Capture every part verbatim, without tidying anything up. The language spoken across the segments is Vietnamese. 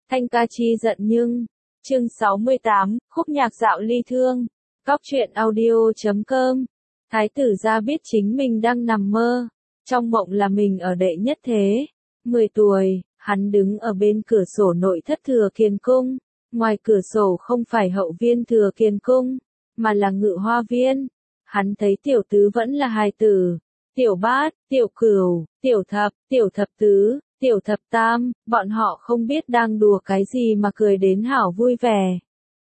Thanh ca chi giận nhưng. Chương sáu mươi tám, khúc nhạc dạo ly thương. Cóc truyện audio chấm com. Thái tử gia biết chính mình đang nằm mơ. Trong mộng là mình ở đệ nhất thế. mười tuổi, hắn đứng ở bên cửa sổ nội thất Thừa Kiền Cung. Ngoài cửa sổ không phải hậu viên Thừa Kiền Cung, mà là ngự hoa viên. Hắn thấy tiểu tứ vẫn là hài tử. Tiểu bát, tiểu cửu, tiểu thập, tiểu thập tứ, tiểu thập tam, bọn họ không biết đang đùa cái gì mà cười đến hảo vui vẻ.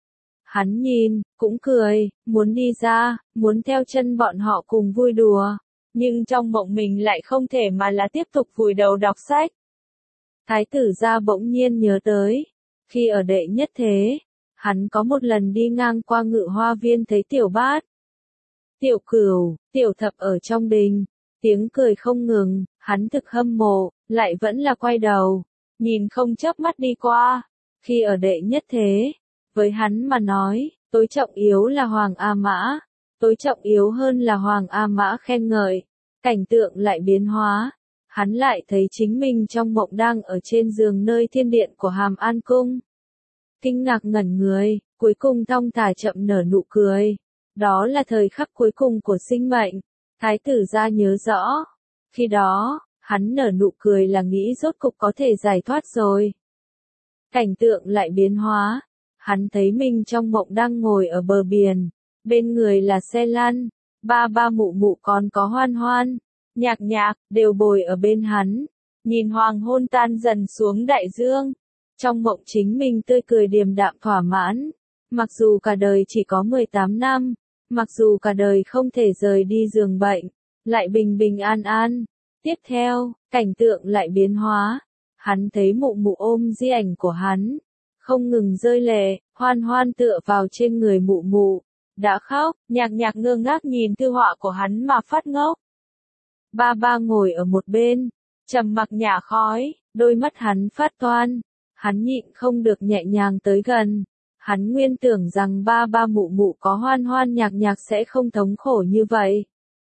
Hắn nhìn, cũng cười, muốn đi ra, muốn theo chân bọn họ cùng vui đùa. Nhưng trong mộng mình lại không thể mà là tiếp tục vùi đầu đọc sách. Thái tử gia bỗng nhiên nhớ tới, khi ở đệ nhất thế, hắn có một lần đi ngang qua ngự hoa viên thấy tiểu bát, tiểu cửu, tiểu thập ở trong đình, tiếng cười không ngừng, hắn thực hâm mộ, lại vẫn là quay đầu, nhìn không chớp mắt đi qua. Khi ở đệ nhất thế, với hắn mà nói, tối trọng yếu là Hoàng A Mã, tối trọng yếu hơn là Hoàng A Mã khen ngợi, cảnh tượng lại biến hóa. Hắn lại thấy chính mình trong mộng đang ở trên giường nơi thiên điện của Hàm An Cung. Kinh ngạc ngẩn người, cuối cùng thong thả chậm nở nụ cười. Đó là thời khắc cuối cùng của sinh mệnh. Thái tử gia nhớ rõ. Khi đó, hắn nở nụ cười là nghĩ rốt cục có thể giải thoát rồi. Cảnh tượng lại biến hóa. Hắn thấy mình trong mộng đang ngồi ở bờ biển. Bên người là xe lăn. Ba ba mụ mụ còn có hoan hoan. Nhạc nhạc, đều bồi ở bên hắn. Nhìn hoàng hôn tan dần xuống đại dương. Trong mộng chính mình tươi cười điềm đạm thỏa mãn. Mặc dù cả đời chỉ có mười tám năm. Mặc dù cả đời không thể rời đi giường bệnh. Lại bình bình an an. Tiếp theo, cảnh tượng lại biến hóa. Hắn thấy mụ mụ ôm di ảnh của hắn. Không ngừng rơi lệ, hoan hoan tựa vào trên người mụ mụ. Đã khóc, nhạc nhạc ngơ ngác nhìn thư họa của hắn mà phát ngốc. Ba ba ngồi ở một bên, trầm mặc nhả khói, đôi mắt hắn phát toan. Hắn nhịn không được nhẹ nhàng tới gần. Hắn nguyên tưởng rằng ba ba mụ mụ có hoan hoan nhạc nhạc sẽ không thống khổ như vậy.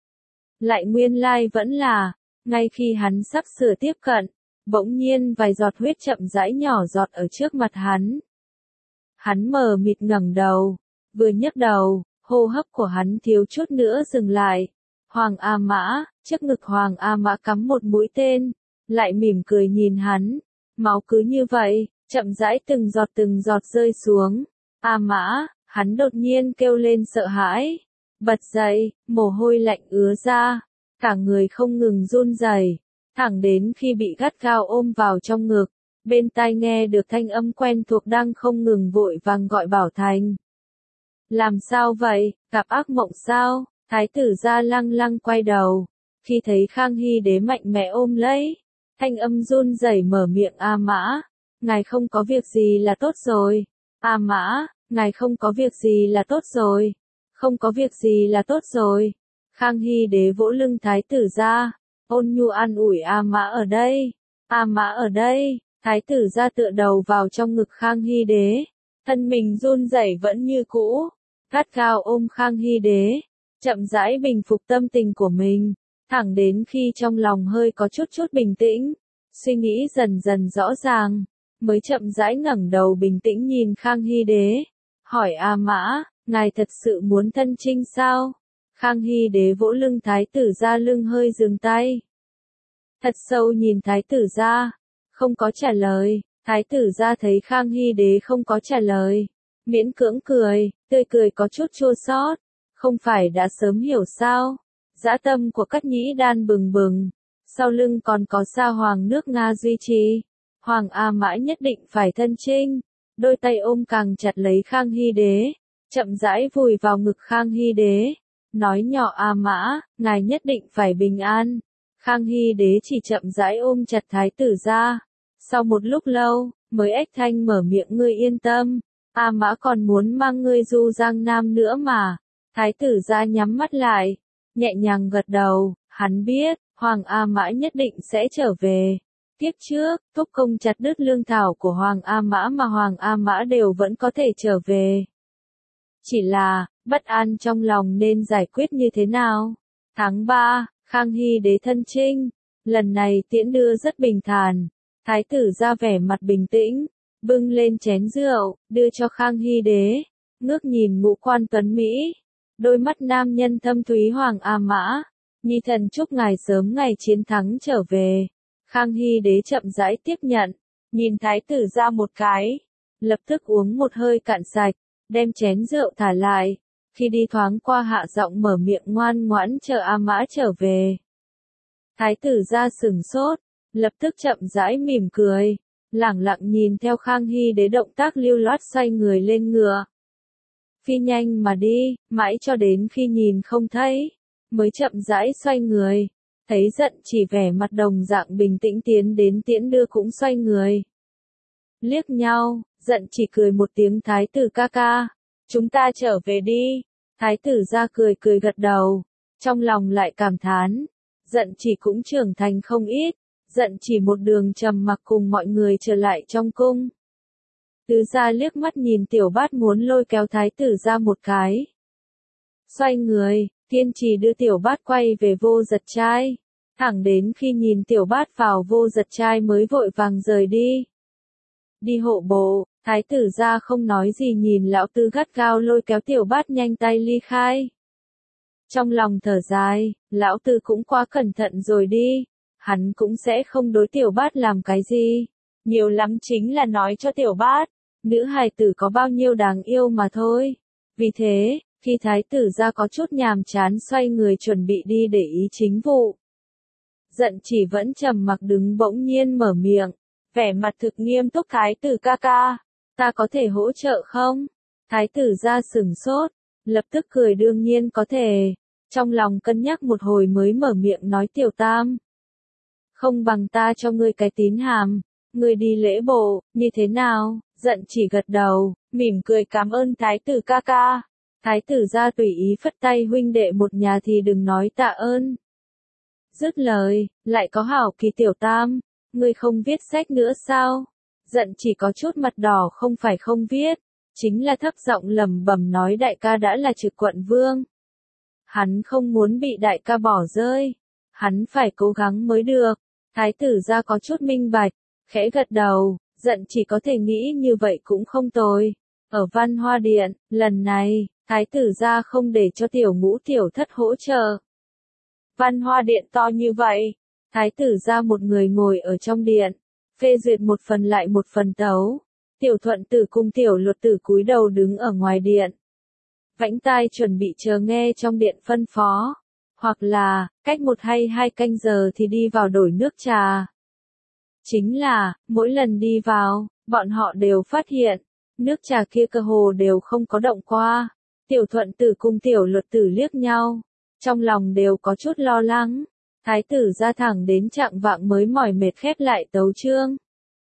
Lại nguyên lai vẫn là, ngay khi hắn sắp sửa tiếp cận, bỗng nhiên vài giọt huyết chậm rãi nhỏ giọt ở trước mặt hắn. Hắn mờ mịt ngẩng đầu, vừa nhấc đầu, hô hấp của hắn thiếu chút nữa dừng lại. Hoàng A Mã, trước ngực Hoàng A Mã cắm một mũi tên, lại mỉm cười nhìn hắn. Máu cứ như vậy, chậm rãi từng giọt từng giọt rơi xuống. A Mã, hắn đột nhiên kêu lên sợ hãi. Bật dậy, mồ hôi lạnh ứa ra. Cả người không ngừng run rẩy, thẳng đến khi bị gắt gao ôm vào trong ngực. Bên tai nghe được thanh âm quen thuộc đang không ngừng vội vàng gọi Bảo Thành. Làm sao vậy, gặp ác mộng sao? Thái tử gia lăng lăng quay đầu. Khi thấy Khang Hy đế mạnh mẽ ôm lấy. Thanh âm run rẩy mở miệng A Mã. Ngài không có việc gì là tốt rồi. A Mã, ngài không có việc gì là tốt rồi. Không có việc gì là tốt rồi. Khang Hy đế vỗ lưng thái tử gia. Ôn nhu an ủi A Mã ở đây. A Mã ở đây. Thái tử gia tựa đầu vào trong ngực Khang Hy đế. Thân mình run rẩy vẫn như cũ. Gắt gao ôm Khang Hy đế. Chậm rãi bình phục tâm tình của mình. Thẳng đến khi trong lòng hơi có chút chút bình tĩnh. Suy nghĩ dần dần rõ ràng. Mới chậm rãi ngẩng đầu bình tĩnh nhìn Khang Hy đế. Hỏi A Mã, ngài thật sự muốn thân chinh sao? Khang Hy đế vỗ lưng thái tử gia lưng hơi dừng tay. Thật sâu nhìn thái tử gia. Không có trả lời. Thái tử gia thấy Khang Hy đế không có trả lời. Miễn cưỡng cười, tươi cười có chút chua xót. Không phải đã sớm hiểu sao? Dã tâm của Cát Nhĩ Đan bừng bừng. Sau lưng còn có Sa Hoàng nước Nga duy trì. Hoàng A Mã nhất định phải thân chinh. Đôi tay ôm càng chặt lấy Khang Hy đế. Chậm rãi vùi vào ngực Khang Hy đế. Nói nhỏ A Mã, ngài nhất định phải bình an. Khang Hy đế chỉ chậm rãi ôm chặt thái tử gia. Sau một lúc lâu, mới ếch thanh mở miệng ngươi yên tâm. A Mã còn muốn mang ngươi du Giang Nam nữa mà. Thái tử gia nhắm mắt lại. Nhẹ nhàng gật đầu, hắn biết, Hoàng A Mã nhất định sẽ trở về. Tiếp trước, thúc công chặt đứt lương thảo của Hoàng A Mã mà Hoàng A Mã đều vẫn có thể trở về. Chỉ là, bất an trong lòng nên giải quyết như thế nào? Tháng ba, Khang Hy đế thân chinh. Lần này tiễn đưa rất bình thản. Thái tử ra vẻ mặt bình tĩnh. bưng lên chén rượu, đưa cho Khang Hy đế, ngước nhìn ngũ quan tuấn Mỹ, đôi mắt nam nhân thâm thúy. Hoàng A Mã, nhi thần chúc ngài sớm ngày chiến thắng trở về. Khang Hy đế chậm rãi tiếp nhận, nhìn thái tử ra một cái, lập tức uống một hơi cạn sạch, đem chén rượu thả lại, khi đi thoáng qua hạ giọng mở miệng ngoan ngoãn chờ A Mã trở về. Thái tử ra sừng sốt, lập tức chậm rãi mỉm cười, lẳng lặng nhìn theo Khang Hy đế động tác lưu loát xoay người lên ngựa. Phi nhanh mà đi, mãi cho đến khi nhìn không thấy, mới chậm rãi xoay người, thấy giận chỉ vẻ mặt đồng dạng bình tĩnh tiến đến tiễn đưa cũng xoay người. Liếc nhau, giận chỉ cười một tiếng thái tử ca ca, chúng ta trở về đi. Thái tử ra cười cười gật đầu, trong lòng lại cảm thán, giận chỉ cũng trưởng thành không ít, giận chỉ một đường trầm mặc cùng mọi người trở lại trong cung. Tứ gia liếc mắt nhìn tiểu bát muốn lôi kéo thái tử ra một cái. Xoay người, kiên trì đưa tiểu bát quay về vô giật trai, thẳng đến khi nhìn tiểu bát vào vô giật trai mới vội vàng rời đi. Đi hộ bộ, thái tử ra không nói gì nhìn lão tư gắt gao lôi kéo tiểu bát nhanh tay ly khai. Trong lòng thở dài, lão tư cũng quá cẩn thận rồi đi, hắn cũng sẽ không đối tiểu bát làm cái gì, nhiều lắm chính là nói cho tiểu bát, nữ hài tử có bao nhiêu đáng yêu mà thôi. Vì thế, khi thái tử ra có chút nhàm chán xoay người chuẩn bị đi để ý chính vụ. Giận chỉ vẫn trầm mặc đứng bỗng nhiên mở miệng, vẻ mặt thực nghiêm túc thái tử ca ca, ta có thể hỗ trợ không? Thái tử ra sừng sốt, lập tức cười đương nhiên có thể, trong lòng cân nhắc một hồi mới mở miệng nói tiểu tam. Không bằng ta cho ngươi cái tín hàm, ngươi đi lễ bộ, như thế nào? Giận chỉ gật đầu, mỉm cười cảm ơn thái tử ca ca. Thái tử ra tùy ý phất tay huynh đệ một nhà thì đừng nói tạ ơn. Dứt lời, lại có hảo kỳ tiểu tam, ngươi không viết sách nữa sao? Giận chỉ có chút mặt đỏ không phải không viết, chính là thấp giọng lẩm bẩm nói đại ca đã là trực quận vương. Hắn không muốn bị đại ca bỏ rơi, hắn phải cố gắng mới được. Thái tử ra có chút minh bạch, khẽ gật đầu, giận chỉ có thể nghĩ như vậy cũng không tồi. Ở Văn Hoa Điện, lần này, thái tử ra không để cho tiểu ngũ tiểu thất hỗ trợ. Văn Hoa Điện to như vậy, thái tử ra một người ngồi ở trong điện, phê duyệt một phần lại một phần tấu. Tiểu thuận tử cùng tiểu luật tử cúi đầu đứng ở ngoài điện. Vãnh tai chuẩn bị chờ nghe trong điện phân phó. Hoặc là, cách một hay hai canh giờ thì đi vào đổi nước trà. Chính là, mỗi lần đi vào, bọn họ đều phát hiện, nước trà kia cơ hồ đều không có động qua. Tiểu thuận tử cùng tiểu luật tử liếc nhau, trong lòng đều có chút lo lắng. Thái tử ra thẳng đến chạng vạng mới mỏi mệt khép lại tấu chương.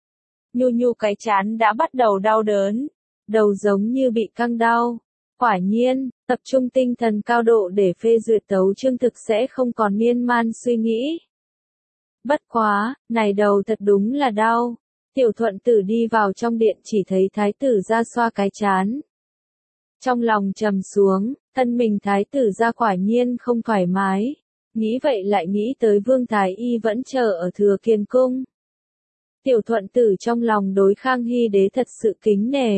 Nhu nhu cái chán đã bắt đầu đau đớn, đầu giống như bị căng đau. Quả nhiên, tập trung tinh thần cao độ để phê duyệt tấu chương thực sẽ không còn miên man suy nghĩ. Bất quá, này đầu thật đúng là đau. Tiểu thuận tử đi vào trong điện chỉ thấy thái tử ra xoa cái chán. Trong lòng trầm xuống, thân mình thái tử ra quả nhiên không thoải mái. Nghĩ vậy lại nghĩ tới Vương Thái Y vẫn chờ ở Thừa Kiền Cung. Tiểu thuận tử trong lòng đối Khang Hy đế thật sự kính nể.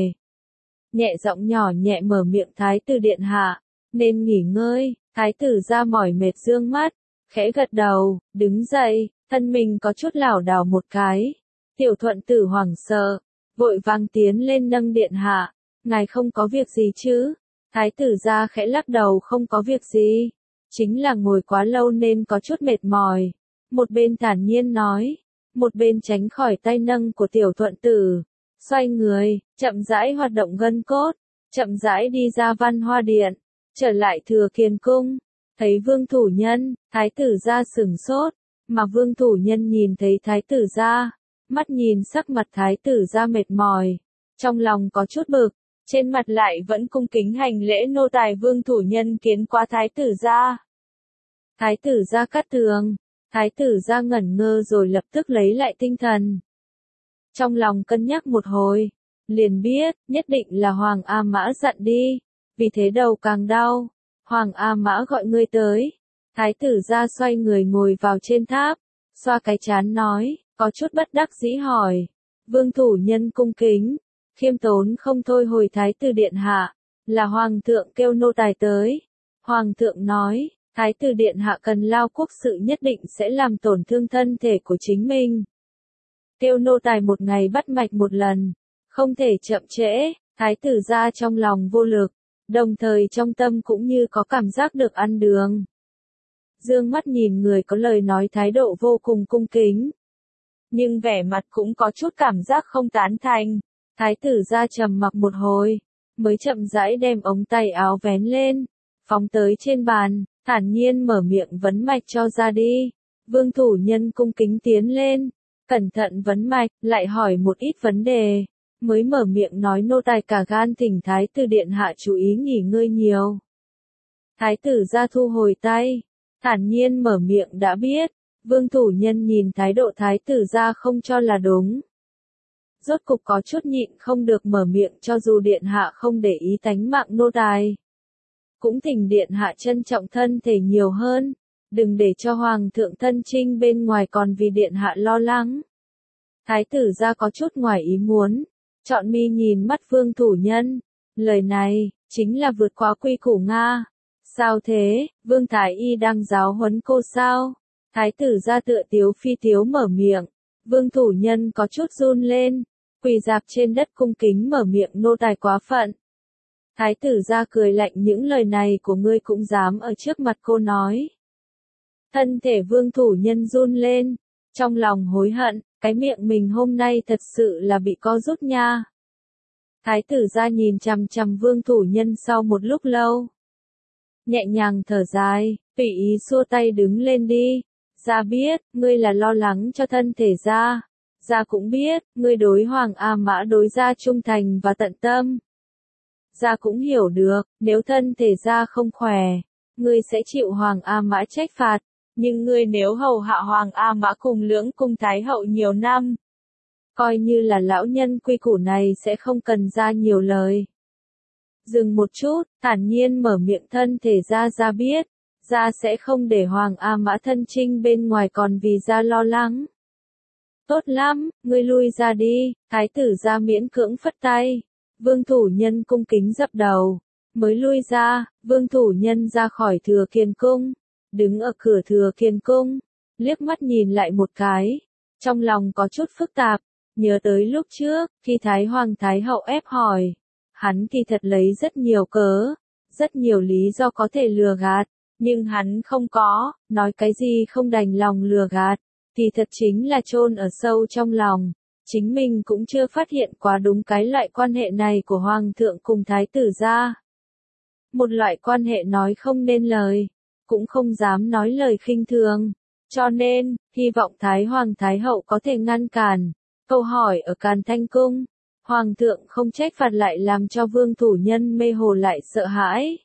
Nhẹ giọng nhỏ nhẹ mở miệng thái tử điện hạ, nên nghỉ ngơi. Thái tử ra mỏi mệt dương mắt, khẽ gật đầu, đứng dậy, thân mình có chút lảo đảo một cái. Tiểu thuận tử hoảng sợ, vội vàng tiến lên nâng điện hạ, ngài không có việc gì chứ? Thái tử ra khẽ lắc đầu không có việc gì, chính là ngồi quá lâu nên có chút mệt mỏi. Một bên thản nhiên nói, một bên tránh khỏi tay nâng của tiểu thuận tử. Xoay người, chậm rãi hoạt động gân cốt, chậm rãi đi ra Văn Hoa Điện, trở lại Thừa Kiền Cung, thấy Vương Thủ Nhân, thái tử ra sừng sốt, mà Vương Thủ Nhân nhìn thấy thái tử ra, mắt nhìn sắc mặt thái tử ra mệt mỏi, trong lòng có chút bực, trên mặt lại vẫn cung kính hành lễ nô tài Vương Thủ Nhân kiến qua thái tử ra. Thái tử ra cắt tường, thái tử ra ngẩn ngơ rồi lập tức lấy lại tinh thần. Trong lòng cân nhắc một hồi, liền biết, nhất định là Hoàng A Mã giận đi, vì thế đầu càng đau. Hoàng A Mã gọi ngươi tới. Thái tử ra xoay người ngồi vào trên tháp, xoa cái chán nói, có chút bất đắc dĩ hỏi. Vương Thủ Nhân cung kính, khiêm tốn không thôi hồi thái tử điện hạ, là hoàng thượng kêu nô tài tới. Hoàng thượng nói, thái tử điện hạ cần lao quốc sự nhất định sẽ làm tổn thương thân thể của chính mình. Kêu nô tài một ngày bắt mạch một lần, không thể chậm trễ. Thái tử gia trong lòng vô lực, đồng thời trong tâm cũng như có cảm giác được ăn đường. Dương mắt nhìn người có lời nói thái độ vô cùng cung kính, nhưng vẻ mặt cũng có chút cảm giác không tán thành. Thái tử gia trầm mặc một hồi, mới chậm rãi đem ống tay áo vén lên, phóng tới trên bàn, thản nhiên mở miệng vấn mạch cho ra đi. Vương thủ nhân cung kính tiến lên, cẩn thận vấn mạch, lại hỏi một ít vấn đề, mới mở miệng nói nô tài cả gan thỉnh thái tử điện hạ chú ý nghỉ ngơi nhiều. Thái tử gia thu hồi tay, thản nhiên mở miệng đã biết. Vương thủ nhân nhìn thái độ thái tử gia không cho là đúng, rốt cục có chút nhịn không được mở miệng, cho dù điện hạ không để ý tánh mạng nô tài, cũng thỉnh điện hạ trân trọng thân thể nhiều hơn, đừng để cho hoàng thượng thân chinh bên ngoài còn vì điện hạ lo lắng. Thái tử gia có chút ngoài ý muốn, trọn mi nhìn mắt vương thủ nhân, lời này chính là vượt quá quy củ Nga. Sao thế, vương thái y đang giáo huấn cô sao? Thái tử gia tựa tiếu phi tiếu mở miệng, vương thủ nhân có chút run lên, quỳ dạp trên đất cung kính mở miệng nô tài quá phận. Thái tử gia cười lạnh, những lời này của ngươi cũng dám ở trước mặt cô nói. Thân thể vương thủ nhân run lên, trong lòng hối hận, cái miệng mình hôm nay thật sự là bị co rút nha. Thái tử gia nhìn chằm chằm vương thủ nhân sau một lúc lâu, nhẹ nhàng thở dài, tùy ý xua tay đứng lên đi. Gia biết, ngươi là lo lắng cho thân thể gia. Gia cũng biết, ngươi đối Hoàng A Mã đối gia trung thành và tận tâm. Gia cũng hiểu được, nếu thân thể gia không khỏe, ngươi sẽ chịu Hoàng A Mã trách phạt. Nhưng ngươi nếu hầu hạ Hoàng A Mã cùng lưỡng cung thái hậu nhiều năm, coi như là lão nhân quy củ này sẽ không cần Gia nhiều lời. Dừng một chút, thản nhiên mở miệng, thân thể Gia Gia biết. Gia sẽ không để Hoàng A Mã thân chinh bên ngoài còn vì Gia lo lắng. Tốt lắm, ngươi lui ra đi. Thái tử Gia miễn cưỡng phất tay. Vương thủ nhân cung kính dập đầu, mới lui ra. Vương thủ nhân ra khỏi Thừa Kiền Cung, đứng ở cửa Thừa Kiền Cung, liếc mắt nhìn lại một cái, trong lòng có chút phức tạp, nhớ tới lúc trước, khi Thái Hoàng Thái Hậu ép hỏi, hắn kỳ thật lấy rất nhiều cớ, rất nhiều lý do có thể lừa gạt. Nhưng hắn không có, nói cái gì không đành lòng lừa gạt, thì thật chính là chôn ở sâu trong lòng. Chính mình cũng chưa phát hiện quá đúng cái loại quan hệ này của Hoàng thượng cùng Thái tử gia. Một loại quan hệ nói không nên lời, cũng không dám nói lời khinh thường. Cho nên, hy vọng Thái Hoàng Thái Hậu có thể ngăn cản. Câu hỏi ở Càn Thanh Cung, Hoàng thượng không trách phạt lại làm cho vương thủ nhân mê hồ lại sợ hãi.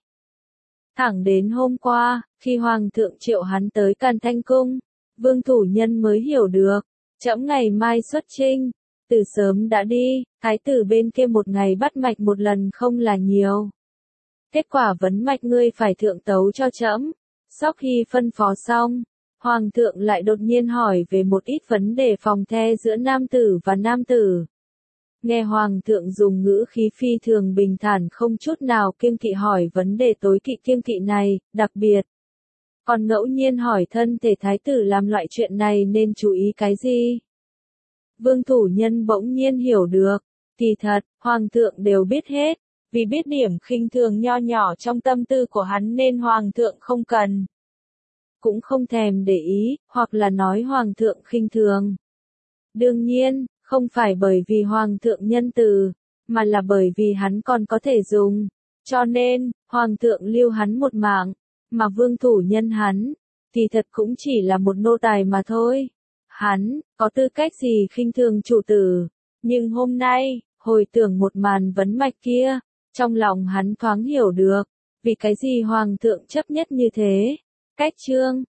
Thẳng đến hôm qua, khi Hoàng thượng triệu hắn tới Càn Thanh Cung, vương thủ nhân mới hiểu được, trẫm ngày mai xuất chinh, từ sớm đã đi, thái tử bên kia một ngày bắt mạch một lần không là nhiều. Kết quả vấn mạch ngươi phải thượng tấu cho trẫm. Sau khi phân phó xong, Hoàng thượng lại đột nhiên hỏi về một ít vấn đề phòng the giữa nam tử và nam tử. Nghe Hoàng thượng dùng ngữ khí phi thường bình thản, không chút nào kiêng kỵ hỏi vấn đề tối kỵ kiêng kỵ này, đặc biệt còn ngẫu nhiên hỏi thân thể thái tử làm loại chuyện này nên chú ý cái gì. Vương thủ nhân bỗng nhiên hiểu được, kỳ thật, Hoàng thượng đều biết hết, vì biết điểm khinh thường nho nhỏ trong tâm tư của hắn nên Hoàng thượng không cần, cũng không thèm để ý, hoặc là nói Hoàng thượng khinh thường. Đương nhiên, không phải bởi vì Hoàng thượng nhân từ, mà là bởi vì hắn còn có thể dùng. Cho nên, Hoàng thượng lưu hắn một mạng, mà vương thủ nhân hắn, thì thật cũng chỉ là một nô tài mà thôi. Hắn, có tư cách gì khinh thường chủ tử. Nhưng hôm nay, hồi tưởng một màn vấn mạch kia, trong lòng hắn thoáng hiểu được, vì cái gì Hoàng thượng chấp nhất như thế. Cách chương